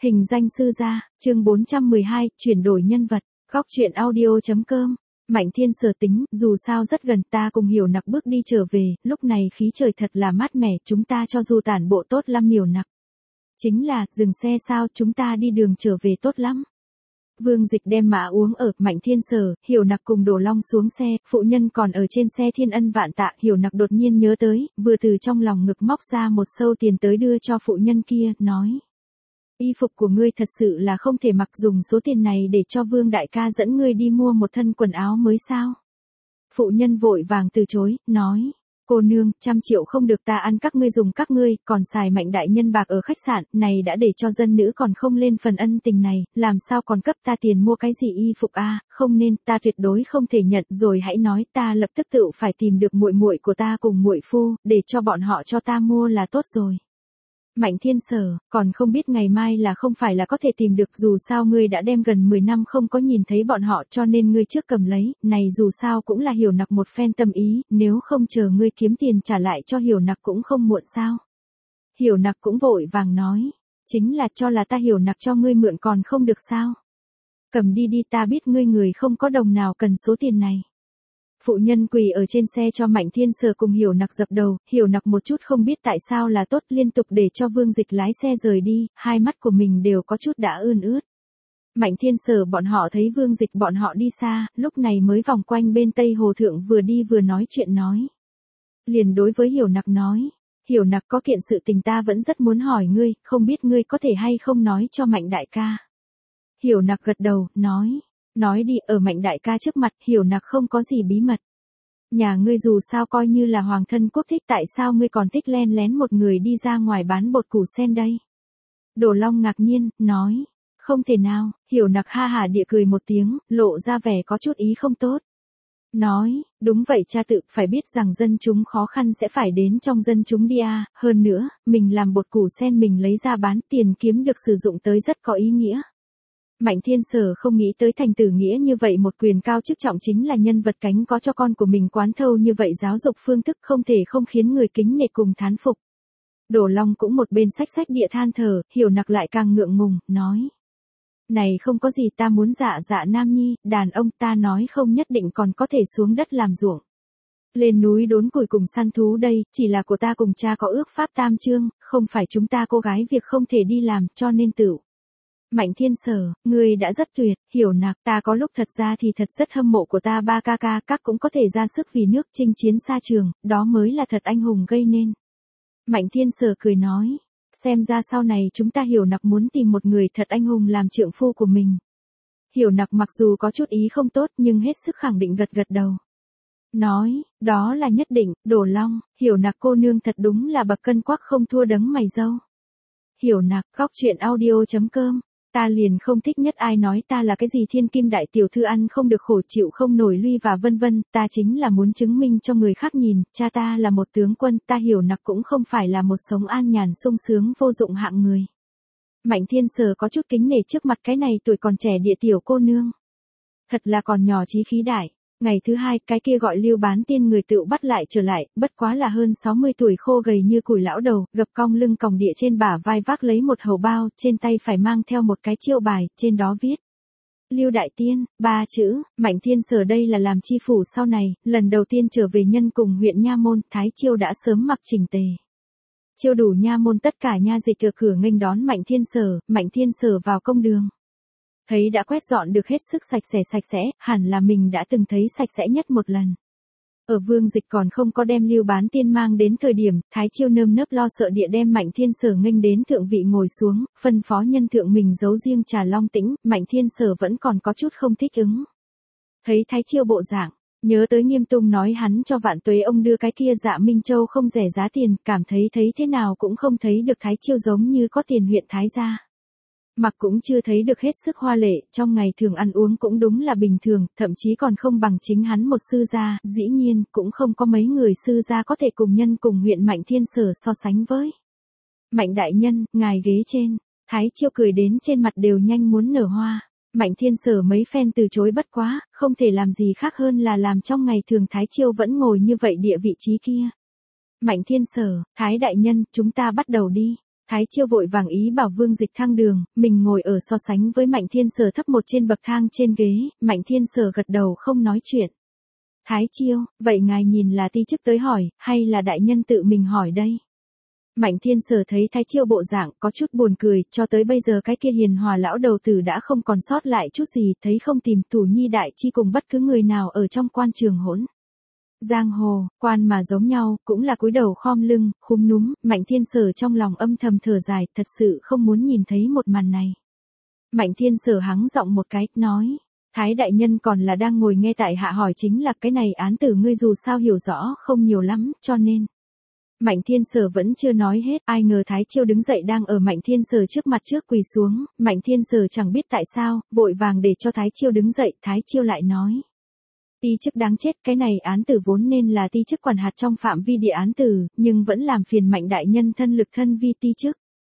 Hình danh sư gia, chương 412, chuyển đổi nhân vật, góc truyện audio.com. Mạnh Thiên Sở tính, dù sao rất gần, ta cùng Hiểu Nặc bước đi trở về, lúc này khí trời thật là mát mẻ, chúng ta cho dù tản bộ tốt lắm. Hiểu Nặc. Chính là, dừng xe sao, chúng ta đi đường trở về tốt lắm. Vương Dịch đem mã uống ở, Mạnh Thiên Sở, Hiểu Nặc cùng Đồ Long xuống xe, phụ nhân còn ở trên xe. Thiên ân vạn tạ. Hiểu Nặc đột nhiên nhớ tới, vừa từ trong lòng ngực móc ra một xâu tiền tới đưa cho phụ nhân kia, nói. Y phục của ngươi thật sự là không thể mặc, dùng số tiền này để cho Vương đại ca dẫn ngươi đi mua một thân quần áo mới sao. Phụ nhân vội vàng từ chối, nói. Cô nương, 100 triệu không được, ta ăn các ngươi dùng các ngươi, còn xài Mạnh đại nhân bạc ở khách sạn, này đã để cho dân nữ còn không lên phần ân tình này, làm sao còn cấp ta tiền mua cái gì y phục a, không nên, ta tuyệt đối không thể nhận, rồi hãy nói, ta lập tức tự phải tìm được muội muội của ta cùng muội phu, để cho bọn họ cho ta mua là tốt rồi. Mạnh Thiên Sở, còn không biết ngày mai là không phải là có thể tìm được, dù sao ngươi đã đem gần 10 năm không có nhìn thấy bọn họ, cho nên ngươi trước cầm lấy, này dù sao cũng là Hiểu Nặc một phen tâm ý, nếu không chờ ngươi kiếm tiền trả lại cho Hiểu Nặc cũng không muộn sao. Hiểu Nặc cũng vội vàng nói, chính là cho là ta Hiểu Nặc cho ngươi mượn còn không được sao. Cầm đi đi, ta biết ngươi người không có đồng nào cần số tiền này. Phụ nhân quỳ ở trên xe cho Mạnh Thiên Sở cùng Hiểu Nặc dập đầu, Hiểu Nặc một chút không biết tại sao là tốt, liên tục để cho Vương Dịch lái xe rời đi, hai mắt của mình đều có chút đã ươn ướt. Mạnh Thiên Sở bọn họ thấy Vương Dịch bọn họ đi xa, lúc này mới vòng quanh bên Tây Hồ Thượng vừa đi vừa nói chuyện nói. Liền đối với Hiểu Nặc nói, Hiểu Nặc có kiện sự tình ta vẫn rất muốn hỏi ngươi, không biết ngươi có thể hay không nói cho Mạnh đại ca. Hiểu Nặc gật đầu, nói đi, ở Mạnh đại ca trước mặt, Hiểu Nặc không có gì bí mật. Nhà ngươi dù sao coi như là hoàng thân quốc thích, tại sao ngươi còn thích len lén một người đi ra ngoài bán bột củ sen đây? Đồ Long ngạc nhiên, nói, không thể nào. Hiểu Nặc ha hả địa cười một tiếng, lộ ra vẻ có chút ý không tốt. Nói, đúng vậy cha, tự phải biết rằng dân chúng khó khăn sẽ phải đến trong dân chúng đi à, hơn nữa, mình làm bột củ sen mình lấy ra bán, tiền kiếm được sử dụng tới rất có ý nghĩa. Mạnh Thiên Sở không nghĩ tới thành tử nghĩa như vậy, một quyền cao chức trọng chính là nhân vật cánh có cho con của mình quán thâu như vậy giáo dục phương thức, không thể không khiến người kính nể cùng thán phục. Đồ Long cũng một bên sách địa than thở, Hiểu Nặc lại càng ngượng ngùng, nói. Này không có gì, ta muốn dạ nam nhi, đàn ông ta nói không nhất định còn có thể xuống đất làm ruộng. Lên núi đốn củi cùng săn thú đây, chỉ là của ta cùng cha có ước pháp tam chương, không phải chúng ta cô gái việc không thể đi làm, cho nên tự. Mạnh Thiên Sở, ngươi đã rất tuyệt. Hiểu Nặc, ta có lúc thật ra thì thật rất hâm mộ của ta ba ca ca, các cũng có thể ra sức vì nước chinh chiến xa trường, đó mới là thật anh hùng gây nên. Mạnh Thiên Sở cười nói, xem ra sau này chúng ta Hiểu Nặc muốn tìm một người thật anh hùng làm trượng phu của mình. Hiểu Nặc mặc dù có chút ý không tốt nhưng hết sức khẳng định gật đầu. Nói, đó là nhất định. Đồ Long, Hiểu Nặc cô nương thật đúng là bậc cân quắc không thua đấng mày râu. Hiểu Nặc, góc truyện audio.com. Ta liền không thích nhất ai nói ta là cái gì thiên kim đại tiểu thư ăn không được khổ chịu không nổi lui và vân vân, ta chính là muốn chứng minh cho người khác nhìn, cha ta là một tướng quân, ta Hiểu Nặc cũng không phải là một sống an nhàn sung sướng vô dụng hạng người. Mạnh Thiên Sở có chút kính nể trước mặt cái này tuổi còn trẻ địa tiểu cô nương. Thật là còn nhỏ chí khí đại. Ngày thứ hai, cái kia gọi Lưu Bán Tiên người tự bắt lại trở lại, bất quá là hơn 60 tuổi khô gầy như củi lão đầu, gập cong lưng còng địa trên bả vai vác lấy một hầu bao, trên tay phải mang theo một cái chiêu bài, trên đó viết. Lưu Đại Tiên, 3 chữ. Mạnh Thiên Sở đây là làm chi phủ sau này, lần đầu tiên trở về nhân cùng huyện Nha Môn, Thái Chiêu đã sớm mặc chỉnh tề. Chiêu đủ Nha Môn tất cả nha dịch ở cửa nghênh đón Mạnh Thiên Sở vào công đường. Thấy đã quét dọn được hết sức sạch sẽ, hẳn là mình đã từng thấy sạch sẽ nhất một lần. Ở Vương Dịch còn không có đem Lưu Bán Tiên mang đến thời điểm, Thái Chiêu nơm nớp lo sợ địa đem Mạnh Thiên Sở nghênh đến thượng vị ngồi xuống, phân phó nhân thượng mình giấu riêng trà long tĩnh, Mạnh Thiên Sở vẫn còn có chút không thích ứng. Thấy Thái Chiêu bộ dạng, nhớ tới Nghiêm Tung nói hắn cho Vạn Tuế ông đưa cái kia Dạ Minh Châu không rẻ giá tiền, cảm thấy thế nào cũng không thấy được Thái Chiêu giống như có tiền huyện Thái gia. Mặc cũng chưa thấy được hết sức hoa lệ, trong ngày thường ăn uống cũng đúng là bình thường, thậm chí còn không bằng chính hắn một sư gia, dĩ nhiên, cũng không có mấy người sư gia có thể cùng nhân cùng huyện Mạnh Thiên Sở so sánh với. Mạnh đại nhân, ngài ghế trên, Thái Chiêu cười đến trên mặt đều nhanh muốn nở hoa. Mạnh Thiên Sở mấy phen từ chối bất quá, không thể làm gì khác hơn là làm trong ngày thường Thái Chiêu vẫn ngồi như vậy địa vị trí kia. Mạnh Thiên Sở, Thái đại nhân, chúng ta bắt đầu đi. Thái Chiêu vội vàng ý bảo Vương Dịch thang đường, mình ngồi ở so sánh với Mạnh Thiên Sở thấp một trên bậc thang trên ghế, Mạnh Thiên Sở gật đầu không nói chuyện. Thái Chiêu, vậy ngài nhìn là ti chức tới hỏi, hay là đại nhân tự mình hỏi đây? Mạnh Thiên Sở thấy Thái Chiêu bộ dạng có chút buồn cười, cho tới bây giờ cái kia hiền hòa lão đầu tử đã không còn sót lại chút gì, thấy không tìm Thủ Nhi đại chi cùng bất cứ người nào ở trong quan trường hỗn. Giang hồ, quan mà giống nhau, cũng là cúi đầu khom lưng, khúm núm, Mạnh Thiên Sở trong lòng âm thầm thở dài, thật sự không muốn nhìn thấy một màn này. Mạnh Thiên Sở hắng giọng một cái, nói, Thái đại nhân còn là đang ngồi nghe tại hạ hỏi chính là cái này án tử ngươi dù sao hiểu rõ không nhiều lắm, cho nên. Mạnh Thiên Sở vẫn chưa nói hết, ai ngờ Thái Chiêu đứng dậy đang ở Mạnh Thiên Sở trước mặt trước quỳ xuống, Mạnh Thiên Sở chẳng biết tại sao, vội vàng để cho Thái Chiêu đứng dậy, Thái Chiêu lại nói. Ti chức đáng chết, cái này án tử vốn nên là ti chức quản hạt trong phạm vi địa án tử, nhưng vẫn làm phiền Mạnh đại nhân thân lực thân vi ti chức.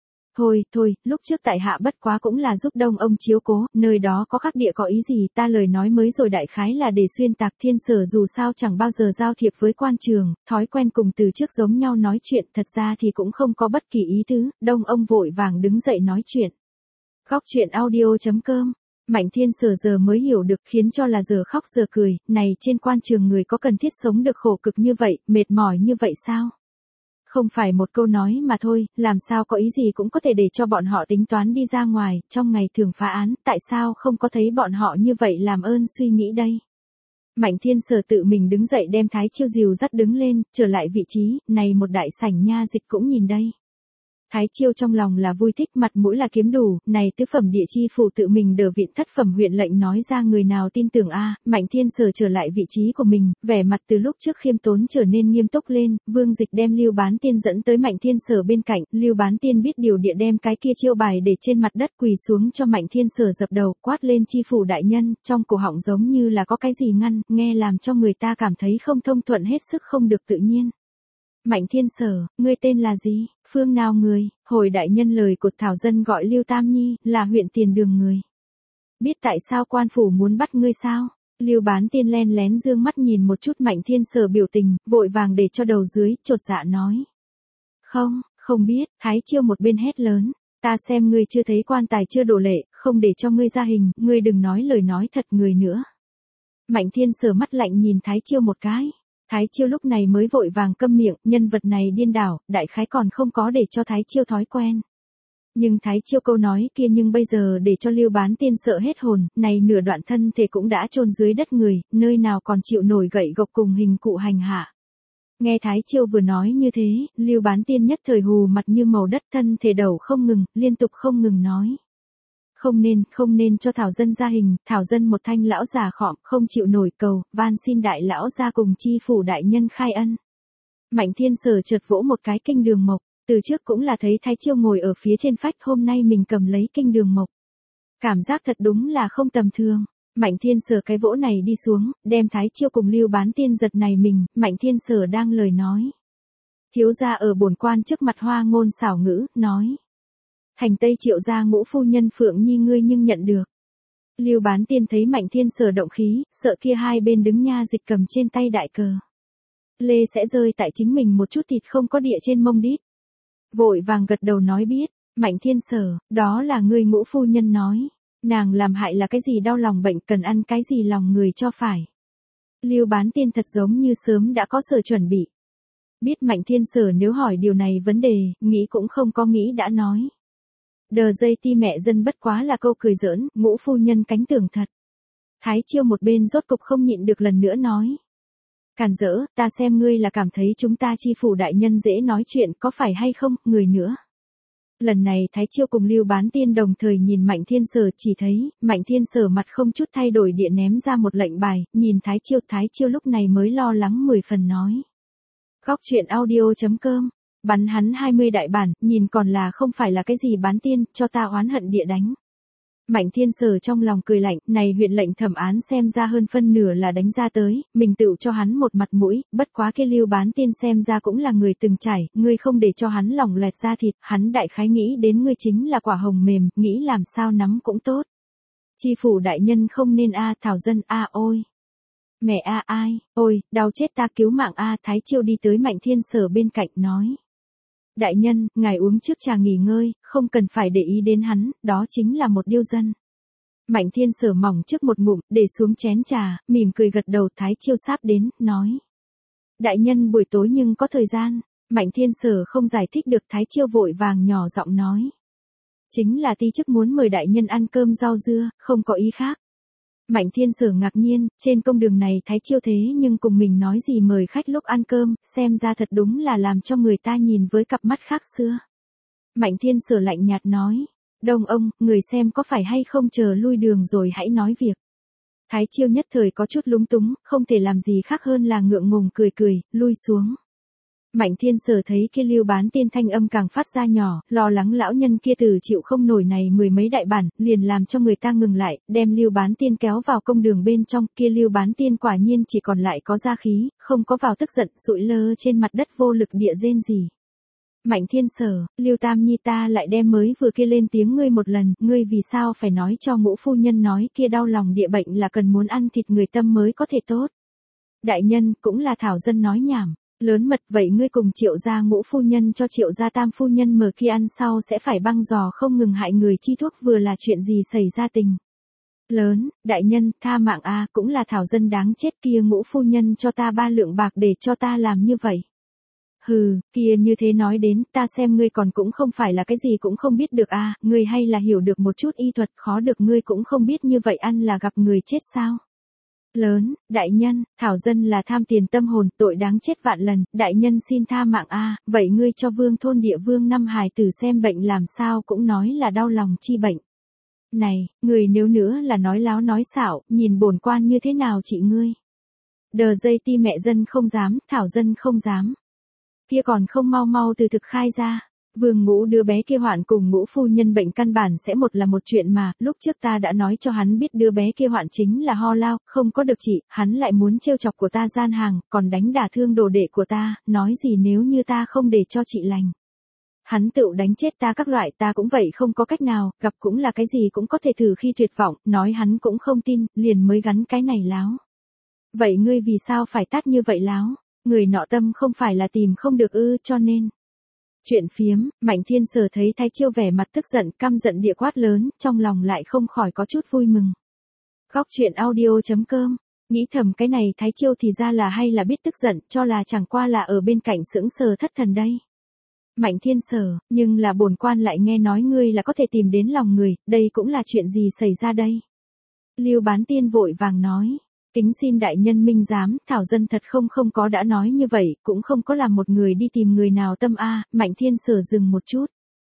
Thôi, lúc trước tại hạ bất quá cũng là giúp Đông ông chiếu cố, nơi đó có khắc địa có ý gì, ta lời nói mới rồi đại khái là để xuyên tạc Thiên Sở dù sao chẳng bao giờ giao thiệp với quan trường, thói quen cùng từ trước giống nhau nói chuyện, thật ra thì cũng không có bất kỳ ý tứ, Đông ông vội vàng đứng dậy nói chuyện. Góc truyện audio.com. Mạnh Thiên Sở giờ mới hiểu được, khiến cho là giờ khóc giờ cười, này trên quan trường người có cần thiết sống được khổ cực như vậy, mệt mỏi như vậy sao? Không phải một câu nói mà thôi, làm sao có ý gì cũng có thể để cho bọn họ tính toán đi ra ngoài, trong ngày thường phá án, tại sao không có thấy bọn họ như vậy làm ơn suy nghĩ đây? Mạnh Thiên Sở tự mình đứng dậy đem Thái Chiêu dìu dắt đứng lên, trở lại vị trí, này một đại sảnh nha dịch cũng nhìn đây. Thái Chiêu trong lòng là vui thích, mặt mũi là kiếm đủ, này tứ phẩm địa chi phủ tự mình đờ viện thất phẩm huyện lệnh nói ra người nào tin tưởng a. Mạnh Thiên Sở trở lại vị trí của mình, vẻ mặt từ lúc trước khiêm tốn trở nên nghiêm túc lên, Vương Dịch đem Lưu Bán Tiên dẫn tới Mạnh Thiên Sở bên cạnh, Lưu Bán Tiên biết điều địa đem cái kia chiêu bài để trên mặt đất quỳ xuống cho Mạnh Thiên Sở dập đầu, quát lên chi phủ đại nhân, trong cổ họng giống như là có cái gì ngăn, nghe làm cho người ta cảm thấy không thông thuận hết sức không được tự nhiên. Mạnh Thiên Sở, ngươi tên là gì, phương nào người, hồi đại nhân lời của Thảo Dân gọi Lưu Tam Nhi, là huyện Tiền Đường người. Biết tại sao quan phủ muốn bắt ngươi sao? Lưu Bán Tiên len lén dương mắt nhìn một chút Mạnh Thiên Sở biểu tình, vội vàng để cho đầu dưới, chột dạ nói. Không biết, Thái Chiêu một bên hét lớn, ta xem ngươi chưa thấy quan tài chưa đổ lệ, không để cho ngươi ra hình, ngươi đừng nói lời nói thật người nữa. Mạnh Thiên Sở mắt lạnh nhìn Thái Chiêu một cái. Thái Chiêu lúc này mới vội vàng câm miệng, nhân vật này điên đảo, đại khái còn không có để cho Thái Chiêu thói quen. Nhưng Thái Chiêu câu nói kia nhưng bây giờ để cho Lưu Bán Tiên sợ hết hồn, này nửa đoạn thân thể cũng đã chôn dưới đất người, nơi nào còn chịu nổi gậy gộc cùng hình cụ hành hạ. Nghe Thái Chiêu vừa nói như thế, Lưu Bán Tiên nhất thời hù mặt như màu đất, thân thể đầu không ngừng, liên tục không ngừng nói. Không nên cho Thảo Dân ra hình, Thảo Dân một thanh lão già khọm, không chịu nổi cầu, van xin đại lão ra cùng chi phủ đại nhân khai ân. Mạnh Thiên Sở chợt vỗ một cái kinh đường mộc, từ trước cũng là thấy Thái Chiêu ngồi ở phía trên phách, hôm nay mình cầm lấy kinh đường mộc. Cảm giác thật đúng là không tầm thường. Mạnh Thiên Sở cái vỗ này đi xuống, đem Thái Chiêu cùng Lưu Bán Tiên giật này mình, Mạnh Thiên Sở đang lời nói. Thiếu gia ở bổn quan trước mặt hoa ngôn xảo ngữ, nói. Hành Tây Triệu gia ngũ phu nhân Phượng Nhi ngươi nhưng nhận được. Lưu Bán Tiên thấy Mạnh Thiên Sở động khí, sợ kia hai bên đứng nha dịch cầm trên tay đại cờ. Lê sẽ rơi tại chính mình một chút thịt không có địa trên mông đít. Vội vàng gật đầu nói biết, Mạnh Thiên Sở, đó là ngươi ngũ phu nhân nói. Nàng làm hại là cái gì đau lòng bệnh cần ăn cái gì lòng người cho phải. Lưu Bán Tiên thật giống như sớm đã có sở chuẩn bị. Biết Mạnh Thiên Sở nếu hỏi điều này vấn đề, nghĩ cũng không có nghĩ đã nói. Đờ dây ti mẹ dân bất quá là câu cười giỡn, ngũ phu nhân cánh tưởng thật. Thái Chiêu một bên rốt cục không nhịn được lần nữa nói. Càn dỡ, ta xem ngươi là cảm thấy chúng ta chi phủ đại nhân dễ nói chuyện có phải hay không, người nữa. Lần này Thái Chiêu cùng Lưu Bán Tiên đồng thời nhìn Mạnh Thiên Sở, chỉ thấy, Mạnh Thiên Sở mặt không chút thay đổi địa ném ra một lệnh bài, nhìn Thái Chiêu lúc này mới lo lắng 10 phần nói. Góc truyện audio.com, bắn hắn 20 đại bản, nhìn còn là không phải là cái gì Bán Tiên, cho ta oán hận địa đánh. Mạnh Thiên Sở trong lòng cười lạnh, này huyện lệnh thẩm án xem ra hơn phân nửa là đánh ra tới, mình tự cho hắn một mặt mũi, bất quá kia Lưu Bán Tiên xem ra cũng là người từng trải, ngươi không để cho hắn lỏng loẹt ra thịt, hắn đại khái nghĩ đến ngươi chính là quả hồng mềm, nghĩ làm sao nắm cũng tốt. Chi phủ đại nhân không nên Thảo Dân ôi. Mẹ ai, ôi, đau chết ta cứu mạng Thái Chiêu đi tới Mạnh Thiên Sở bên cạnh nói. Đại nhân, ngài uống trước trà nghỉ ngơi, không cần phải để ý đến hắn, đó chính là một điêu dân. Mạnh Thiên Sở mỏng trước một ngụm, để xuống chén trà, mỉm cười gật đầu. Thái Chiêu sáp đến, nói. Đại nhân buổi tối nhưng có thời gian. Mạnh Thiên Sở không giải thích được, Thái Chiêu vội vàng nhỏ giọng nói. Chính là ti chức muốn mời đại nhân ăn cơm rau dưa, không có ý khác. Mạnh Thiên Sở ngạc nhiên, trên công đường này Thái Chiêu thế nhưng cùng mình nói gì mời khách lúc ăn cơm, xem ra thật đúng là làm cho người ta nhìn với cặp mắt khác xưa. Mạnh Thiên Sở lạnh nhạt nói. Đông ông, người xem có phải hay không chờ lui đường rồi hãy nói việc. Thái Chiêu nhất thời có chút lúng túng, không thể làm gì khác hơn là ngượng ngùng cười cười, lui xuống. Mạnh Thiên Sở thấy kia Lưu Bán Tiên thanh âm càng phát ra nhỏ, lo lắng lão nhân kia từ chịu không nổi này mười mấy đại bản, liền làm cho người ta ngừng lại, đem Lưu Bán Tiên kéo vào công đường bên trong, kia Lưu Bán Tiên quả nhiên chỉ còn lại có gia khí, không có vào tức giận, sụi lơ trên mặt đất vô lực địa rên gì. Mạnh Thiên Sở, Lưu Tam Nhi ta lại đem mới vừa kia lên tiếng ngươi một lần, ngươi vì sao phải nói cho Ngũ phu nhân nói kia đau lòng địa bệnh là cần muốn ăn thịt người tâm mới có thể tốt. Đại nhân, cũng là thảo dân nói nhảm. Lớn mật vậy ngươi cùng Triệu gia Ngũ phu nhân cho Triệu gia Tam phu nhân mở kia ăn sau sẽ phải băng giò không ngừng hại người chi thuốc vừa là chuyện gì xảy ra tình. Lớn, đại nhân, tha mạng a, cũng là thảo dân đáng chết kia Ngũ phu nhân cho ta 3 lượng bạc để cho ta làm như vậy. Hừ, kia như thế nói đến, ta xem ngươi còn cũng không phải là cái gì cũng không biết được a, ngươi hay là hiểu được một chút y thuật khó được ngươi cũng không biết như vậy ăn là gặp người chết sao. Lớn, đại nhân, thảo dân là tham tiền tâm hồn, tội đáng chết vạn lần, đại nhân xin tha mạng a, vậy ngươi cho vương thôn địa vương năm hài tử xem bệnh làm sao cũng nói là đau lòng chi bệnh. Này, người nếu nữa là nói láo nói xạo, nhìn bổn quan như thế nào chị ngươi. Đờ dây ti mẹ dân không dám, thảo dân không dám. Kia còn không mau mau từ thực khai ra. Vương Ngũ đứa bé kia hoạn cùng Ngũ phu nhân bệnh căn bản sẽ một là một chuyện mà, lúc trước ta đã nói cho hắn biết đứa bé kia hoạn chính là ho lao, không có được trị, hắn lại muốn trêu chọc của ta gian hàng, còn đánh đả thương đồ đệ của ta, nói gì nếu như ta không để cho chị lành. Hắn tự đánh chết ta các loại ta cũng vậy không có cách nào, gặp cũng là cái gì cũng có thể thử khi tuyệt vọng, nói hắn cũng không tin, liền mới gắn cái này láo. Vậy ngươi vì sao phải tát như vậy láo? Người nọ tâm không phải là tìm không được ư, cho nên. Chuyện phiếm, Mạnh Thiên Sở thấy Thái Chiêu vẻ mặt tức giận, căm giận địa quát lớn, trong lòng lại không khỏi có chút vui mừng. Góc truyện audio.com, nghĩ thầm cái này Thái Chiêu thì ra là hay là biết tức giận, cho là chẳng qua là ở bên cạnh sững sờ thất thần đây. Mạnh Thiên Sở, nhưng là bổn quan lại nghe nói ngươi là có thể tìm đến lòng người, đây cũng là chuyện gì xảy ra đây? Lưu Bán Tiên vội vàng nói. Kính xin đại nhân minh giám, thảo dân thật không có đã nói như vậy, cũng không có làm một người đi tìm người nào tâm a. Mạnh Thiên Sở dừng một chút.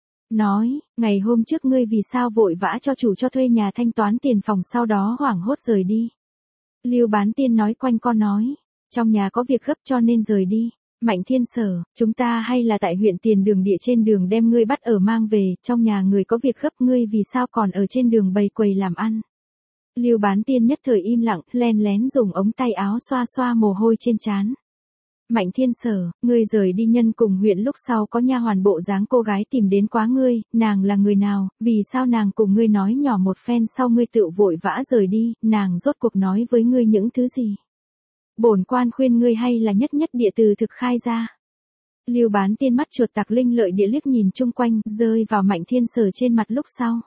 Nói, ngày hôm trước ngươi vì sao vội vã cho chủ cho thuê nhà thanh toán tiền phòng sau đó hoảng hốt rời đi. Lưu Bán Tiên nói quanh co nói, trong nhà có việc gấp cho nên rời đi. Mạnh Thiên Sở, chúng ta hay là tại huyện Tiền Đường địa trên đường đem ngươi bắt ở mang về, trong nhà người có việc gấp ngươi vì sao còn ở trên đường bày quầy làm ăn. Lưu Bán Tiên nhất thời im lặng, len lén dùng ống tay áo xoa xoa mồ hôi trên trán. Mạnh Thiên Sở, ngươi rời đi nhân cùng huyện lúc sau có nha hoàn bộ dáng cô gái tìm đến quá ngươi, nàng là người nào, vì sao nàng cùng ngươi nói nhỏ một phen sau ngươi tự vội vã rời đi, nàng rốt cuộc nói với ngươi những thứ gì? Bổn quan khuyên ngươi hay là nhất địa từ thực khai ra. Lưu Bán Tiên mắt chuột tặc linh lợi địa liếc nhìn chung quanh, rơi vào Mạnh Thiên Sở trên mặt lúc sau.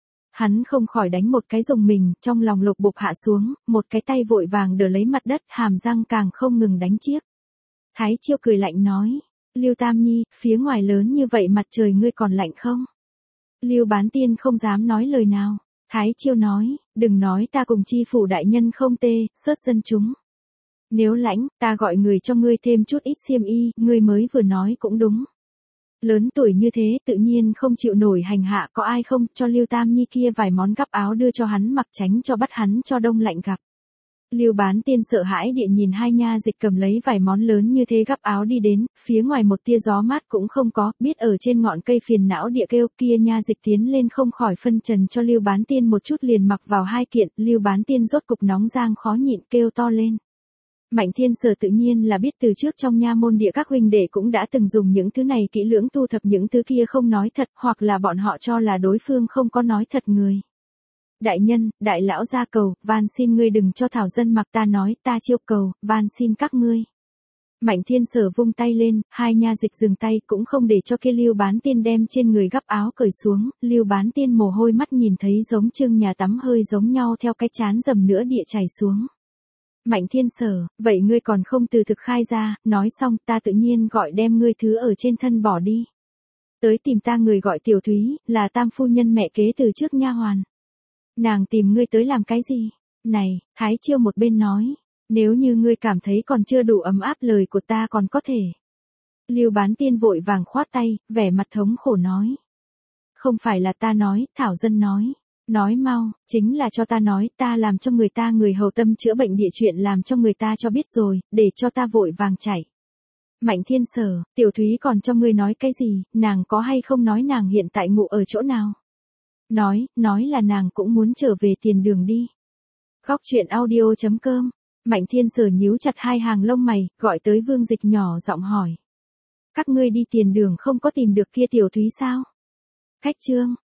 Hắn không khỏi đánh một cái rùng mình, trong lòng lục bục hạ xuống, một cái tay vội vàng đỡ lấy mặt đất, hàm răng càng không ngừng đánh chiếc. Thái Chiêu cười lạnh nói, Lưu Tam Nhi, phía ngoài lớn như vậy mặt trời ngươi còn lạnh không? Lưu Bán Tiên không dám nói lời nào. Thái Chiêu nói, đừng nói ta cùng chi phủ đại nhân không tê, sớt dân chúng. Nếu lãnh, ta gọi người cho ngươi thêm chút ít xiêm y, ngươi mới vừa nói cũng đúng. Lớn tuổi như thế tự nhiên không chịu nổi hành hạ, có ai không cho Lưu Tam Nhi kia vài món gấp áo đưa cho hắn mặc tránh cho bắt hắn cho đông lạnh gặp. Lưu Bán Tiên sợ hãi địa nhìn hai nha dịch cầm lấy vài món lớn như thế gấp áo đi đến, phía ngoài một tia gió mát cũng không có, biết ở trên ngọn cây phiền não địa kêu kia nha dịch tiến lên không khỏi phân trần cho Lưu Bán Tiên một chút liền mặc vào hai kiện, Lưu Bán Tiên rốt cục nóng giang khó nhịn kêu to lên. Mạnh Thiên Sở tự nhiên là biết từ trước trong nha môn địa các huynh đệ cũng đã từng dùng những thứ này kỹ lưỡng thu thập những thứ kia không nói thật, hoặc là bọn họ cho là đối phương không có nói thật người. Đại nhân, đại lão gia cầu, van xin ngươi đừng cho thảo dân mặc ta nói, ta chiêu cầu, van xin các ngươi. Mạnh Thiên Sở vung tay lên, hai nha dịch dừng tay cũng không để cho kia Lưu Bán Tiên đem trên người gấp áo cởi xuống, Lưu Bán Tiên mồ hôi mắt nhìn thấy giống trương nhà tắm hơi giống nhau theo cái chán dầm nữa địa chảy xuống. Mạnh Thiên Sở, vậy ngươi còn không từ thực khai ra, nói xong ta tự nhiên gọi đem ngươi thứ ở trên thân bỏ đi. Tới tìm ta người gọi Tiểu Thúy, là Tam phu nhân mẹ kế từ trước nha hoàn. Nàng tìm ngươi tới làm cái gì? Này, Thái Chiêu một bên nói. Nếu như ngươi cảm thấy còn chưa đủ ấm áp lời của ta còn có thể. Lưu Bán Tiên vội vàng khoát tay, vẻ mặt thống khổ nói. Không phải là ta nói, Thảo Dân nói. Nói mau, chính là cho ta nói, ta làm cho người ta người hầu tâm chữa bệnh địa chuyện làm cho người ta cho biết rồi, để cho ta vội vàng chạy. Mạnh Thiên Sở, Tiểu Thúy còn cho ngươi nói cái gì, nàng có hay không nói nàng hiện tại ngủ ở chỗ nào? Nói là nàng cũng muốn trở về tiền đường đi. Góc truyện audio.com. Mạnh Thiên Sở nhíu chặt hai hàng lông mày, gọi tới Vương Dịch nhỏ giọng hỏi. Các ngươi đi tiền đường không có tìm được kia Tiểu Thúy sao? Khách trương,